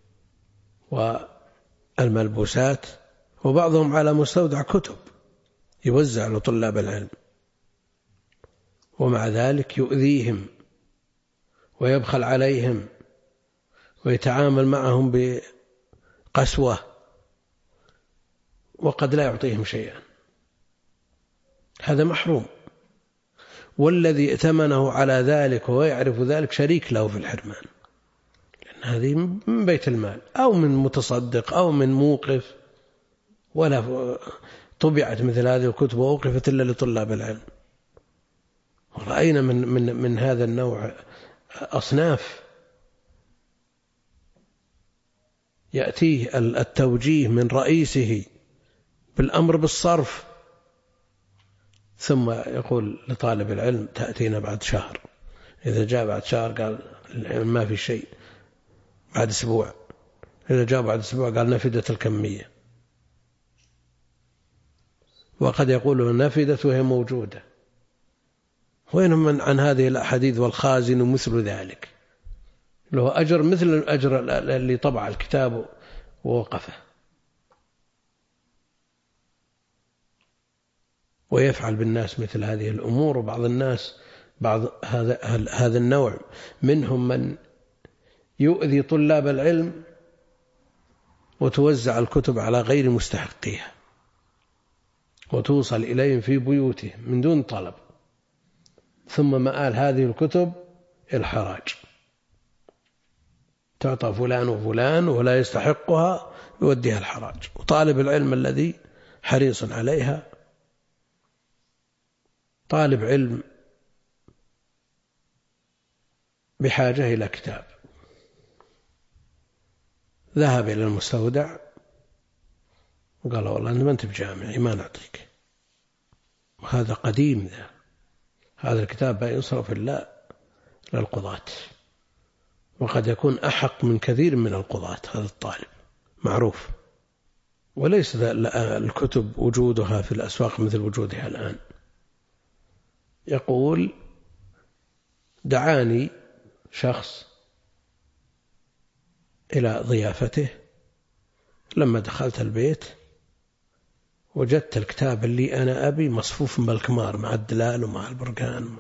والملبوسات، وبعضهم على مستودع كتب يوزع لطلاب العلم، ومع ذلك يؤذيهم ويبخل عليهم ويتعامل معهم بقسوة وقد لا يعطيهم شيئا، هذا محروم. والذي ائتمنه على ذلك ويعرف ذلك شريك له في الحرمان، لأن هذه من بيت المال أو من متصدق أو من موقف، ولا طبعت مثل هذه الكتب ووقفت إلا لطلاب العلم. ورأينا من هذا النوع أصناف يأتيه التوجيه من رئيسه بالأمر بالصرف، ثم يقول لطالب العلم تأتينا بعد شهر، إذا جاء بعد شهر قال ما في شيء، بعد أسبوع، إذا جاء بعد أسبوع قال نفدت الكمية، وقد يقول نفدت وهي موجودة. وين من عن هذه الأحاديث والخازن مثل ذلك، له أجر مثل أجر اللي طبع الكتاب ووقفه، ويفعل بالناس مثل هذه الأمور. وبعض الناس بعض هذا النوع منهم من يؤذي طلاب العلم وتوزع الكتب على غير مستحقيها وتوصل إليهم في بيوتهم من دون طلب، ثم مآل هذه الكتب الحراج، تعطى فلان وفلان ولا يستحقها يوديها الحراج، وطالب العلم الذي حريص عليها طالب علم بحاجة إلى كتاب، ذهب إلى المستودع وقال والله أنت ما أنت بجامعي ما نعطيك، وهذا قديم، هذا الكتاب لا يصرف إلا للقضاة، وقد يكون أحق من كثير من القضاة هذا الطالب معروف، وليس الكتب وجودها في الأسواق مثل وجودها الآن. يقول دعاني شخص إلى ضيافته، لما دخلت البيت وجدت الكتاب اللي أنا أبي مصفوف بالكمار مع الدلال ومع البرقان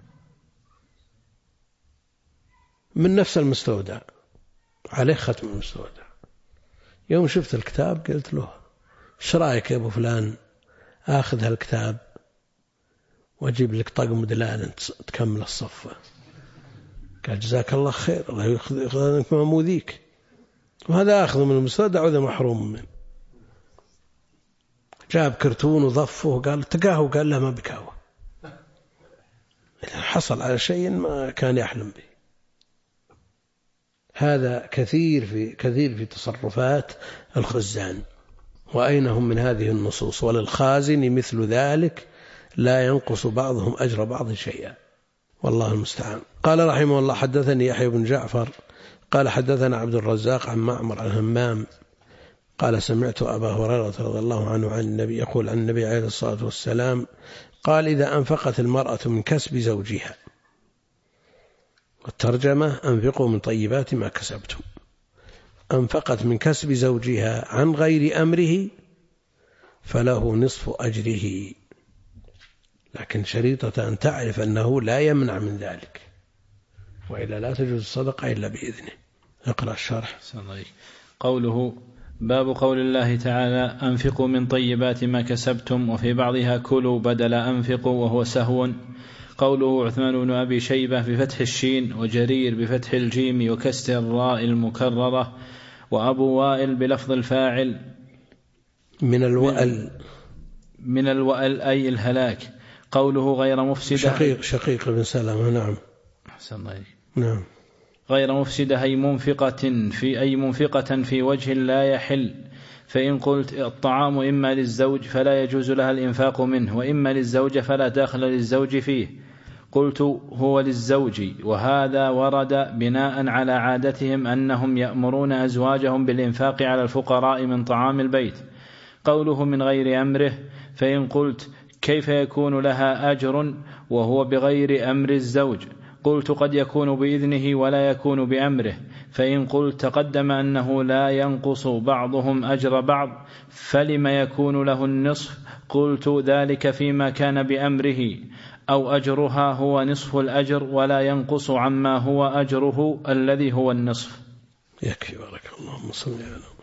من نفس المستودع، عليه ختم المستودع. يوم شفت الكتاب قلت له ايش رايك يا أبو فلان آخذ هالكتاب وأجيب لك طقم دلال تكمل الصفة؟ قال جزاك الله خير، الله يأخذ ما موذيك، وهذا أخذ من المستودع وهذا محروم منه. جاب كرتون وضفه وقال تقاهو، قال لا ما بكاوه، حصل على شيء ما كان يحلم به. هذا كثير في تصرفات الخزان، وأين هم من هذه النصوص؟ وللخازن مثل ذلك لا ينقص بعضهم أجر بعض شيئا، والله المستعان. قال رحمه الله حدثني يحيى بن جعفر قال حدثنا عبد الرزاق عن معمر عن همام قال سمعت أبا هريرة رضي الله عنه عن النبي يقول عن النبي عليه الصلاة والسلام قال إذا أنفقت المرأة من كسب زوجها، والترجمة أنفقوا من طيبات ما كسبتم، أنفقت من كسب زوجها عن غير أمره فله نصف أجره، لكن شريطة أن تعرف أنه لا يمنع من ذلك، وإلا لا تجوز الصدقة إلا بإذنه. اقرأ الشرح. قوله باب قول الله تعالى أنفقوا من طيبات ما كسبتم، وفي بعضها كلوا بدل أنفقوا وهو سهو. قوله عثمان بن أبي شيبة بفتح الشين، وجرير بفتح الجيم وكسر الراء المكررة، وأبو وائل بلفظ الفاعل من الوأل أي الهلاك. قوله غير مفسدة شقيق بن سلمة. نعم نعم. غير مفسدة أي منفقة في وجه لا يحل. فإن قلت الطعام إما للزوج فلا يجوز لها الإنفاق منه، وإما للزوج فلا داخل للزوج فيه، قلت هو للزوج، وهذا ورد بناء على عادتهم أنهم يأمرون أزواجهم بالإنفاق على الفقراء من طعام البيت. قوله من غير أمره، فإن قلت كيف يكون لها أجر وهو بغير أمر الزوج؟ قلت قد يكون بإذنه ولا يكون بأمره. فإن قلت تقدم أنه لا ينقص بعضهم أجر بعض فلم يكون له النصف؟ قلت ذلك فيما كان بأمره أو أجرها هو نصف الأجر ولا ينقص عما هو أجره الذي هو النصف. يكفي بارك الله. اللهم صل على